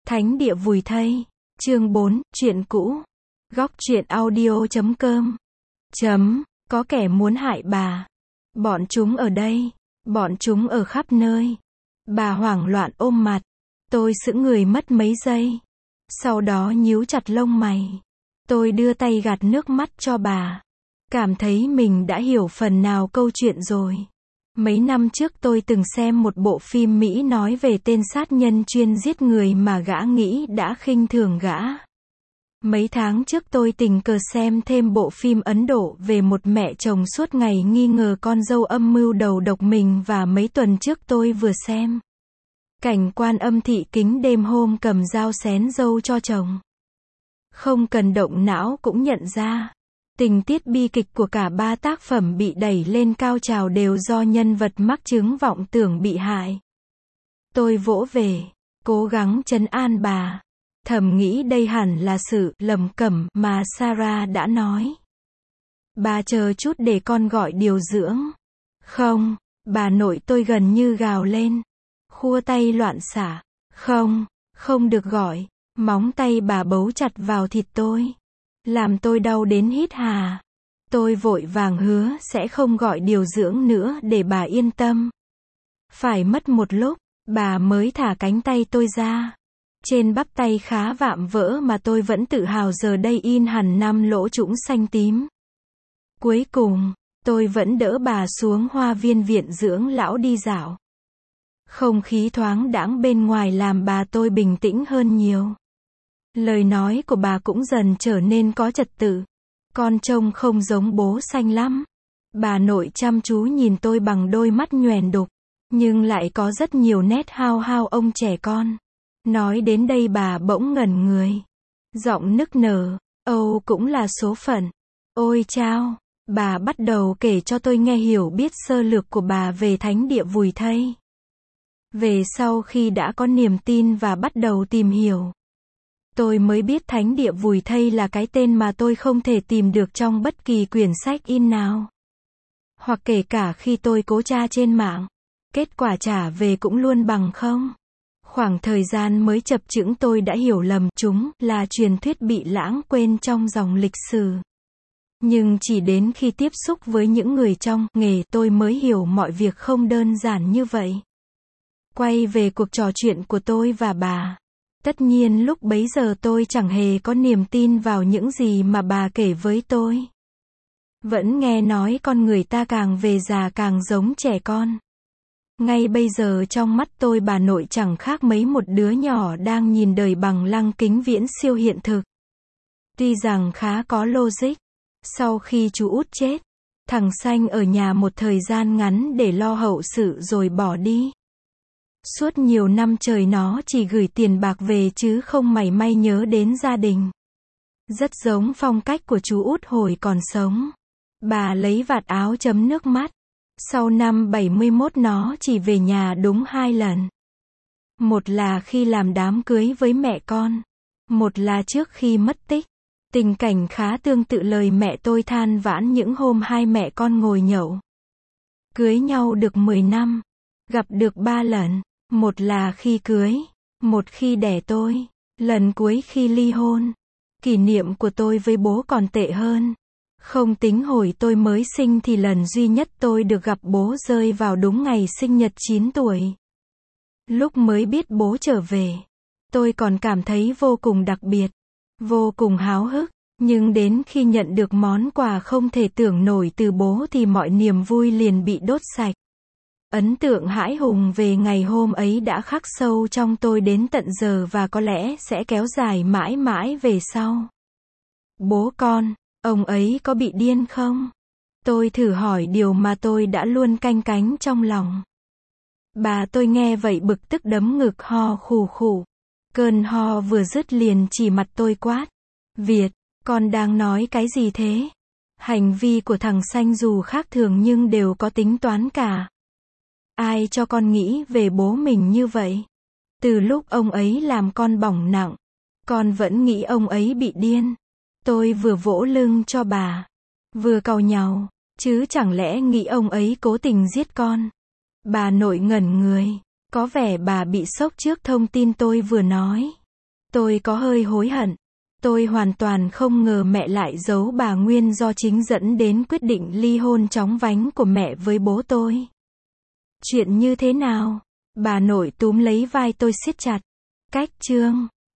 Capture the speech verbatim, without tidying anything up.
Thánh địa vùi thây. Chương bốn, chuyện cũ. Góc truyện audio chấm com. Chấm, có kẻ muốn hại bà. Bọn chúng ở đây. Bọn chúng ở khắp nơi. Bà hoảng loạn ôm mặt. Tôi sững người mất mấy giây. Sau đó nhíu chặt lông mày. Tôi đưa tay gạt nước mắt cho bà. Cảm thấy mình đã hiểu phần nào câu chuyện rồi. Mấy năm trước tôi từng xem một bộ phim Mỹ nói về tên sát nhân chuyên giết người mà gã nghĩ đã khinh thường gã. Mấy tháng trước tôi tình cờ xem thêm bộ phim Ấn Độ về một mẹ chồng suốt ngày nghi ngờ con dâu âm mưu đầu độc mình, và mấy tuần trước tôi vừa xem cảnh Quan Âm thị kính đêm hôm cầm dao xén dâu cho chồng. Không cần động não cũng nhận ra, tình tiết bi kịch của cả ba tác phẩm bị đẩy lên cao trào đều do nhân vật mắc chứng vọng tưởng bị hại. Tôi vỗ về, cố gắng trấn an bà, thầm nghĩ đây hẳn là sự lầm cẩm mà Sarah đã nói. Bà chờ chút để con gọi điều dưỡng. Không, bà nội tôi gần như gào lên, khua tay loạn xạ. Không, không được gọi. Móng tay bà bấu chặt vào thịt tôi, làm tôi đau đến hít hà. Tôi vội vàng hứa sẽ không gọi điều dưỡng nữa để bà yên tâm. Phải mất một lúc, bà mới thả cánh tay tôi ra. Trên bắp tay khá vạm vỡ mà tôi vẫn tự hào giờ đây in hẳn năm lỗ trũng xanh tím. Cuối cùng, tôi vẫn đỡ bà xuống hoa viên viện dưỡng lão đi dạo. Không khí thoáng đãng bên ngoài làm bà tôi bình tĩnh hơn nhiều. Lời nói của bà cũng dần trở nên có trật tự. Con trông không giống bố xanh lắm. Bà nội chăm chú nhìn tôi bằng đôi mắt nhoẻn đục, nhưng lại có rất nhiều nét hao hao ông trẻ con. Nói đến đây bà bỗng ngẩn người. Giọng nức nở, âu cũng là số phận. Ôi chao, bà bắt đầu kể cho tôi nghe hiểu biết sơ lược của bà về thánh địa vùi thây. Về sau khi đã có niềm tin và bắt đầu tìm hiểu, tôi mới biết thánh địa vùi thây là cái tên mà tôi không thể tìm được trong bất kỳ quyển sách in nào. Hoặc kể cả khi tôi cố tra trên mạng, kết quả trả về cũng luôn bằng không. Khoảng thời gian mới chập chững tôi đã hiểu lầm chúng là truyền thuyết bị lãng quên trong dòng lịch sử. Nhưng chỉ đến khi tiếp xúc với những người trong nghề tôi mới hiểu mọi việc không đơn giản như vậy. Quay về cuộc trò chuyện của tôi và bà. Tất nhiên lúc bấy giờ tôi chẳng hề có niềm tin vào những gì mà bà kể với tôi. Vẫn nghe nói con người ta càng về già càng giống trẻ con. Ngay bây giờ trong mắt tôi bà nội chẳng khác mấy một đứa nhỏ đang nhìn đời bằng lăng kính viễn siêu hiện thực. Tuy rằng khá có logic. Sau khi chú út chết, thằng Xanh ở nhà một thời gian ngắn để lo hậu sự rồi bỏ đi. Suốt nhiều năm trời nó chỉ gửi tiền bạc về chứ không mảy may nhớ đến gia đình. Rất giống phong cách của chú út hồi còn sống. Bà lấy vạt áo chấm nước mắt. Sau năm bảy mươi mốt nó chỉ về nhà đúng hai lần. Một là khi làm đám cưới với mẹ con. Một là trước khi mất tích. Tình cảnh khá tương tự lời mẹ tôi than vãn những hôm hai mẹ con ngồi nhậu. Cưới nhau được mười năm. Gặp được ba lần. Một là khi cưới, một khi đẻ tôi, lần cuối khi ly hôn. Kỷ niệm của tôi với bố còn tệ hơn. Không tính hồi tôi mới sinh thì lần duy nhất tôi được gặp bố rơi vào đúng ngày sinh nhật chín tuổi. Lúc mới biết bố trở về, tôi còn cảm thấy vô cùng đặc biệt, vô cùng háo hức. Nhưng đến khi nhận được món quà không thể tưởng nổi từ bố thì mọi niềm vui liền bị đốt sạch. Ấn tượng hãi hùng về ngày hôm ấy đã khắc sâu trong tôi đến tận giờ và có lẽ sẽ kéo dài mãi mãi về sau. Bố con, ông ấy có bị điên không? Tôi thử hỏi điều mà tôi đã luôn canh cánh trong lòng. Bà tôi nghe vậy bực tức đấm ngực ho khù khù. Cơn ho vừa dứt liền chỉ mặt tôi quát. Việt, con đang nói cái gì thế? Hành vi của thằng Xanh dù khác thường nhưng đều có tính toán cả. Ai cho con nghĩ về bố mình như vậy? Từ lúc ông ấy làm con bỏng nặng, con vẫn nghĩ ông ấy bị điên. Tôi vừa vỗ lưng cho bà, vừa càu nhàu, chứ chẳng lẽ nghĩ ông ấy cố tình giết con? Bà nội ngẩn người, có vẻ bà bị sốc trước thông tin tôi vừa nói. Tôi có hơi hối hận. Tôi hoàn toàn không ngờ mẹ lại giấu bà nguyên do chính dẫn đến quyết định ly hôn chóng vánh của mẹ với bố tôi. Chuyện như thế nào? Bà nội túm lấy vai tôi siết chặt. Cách chương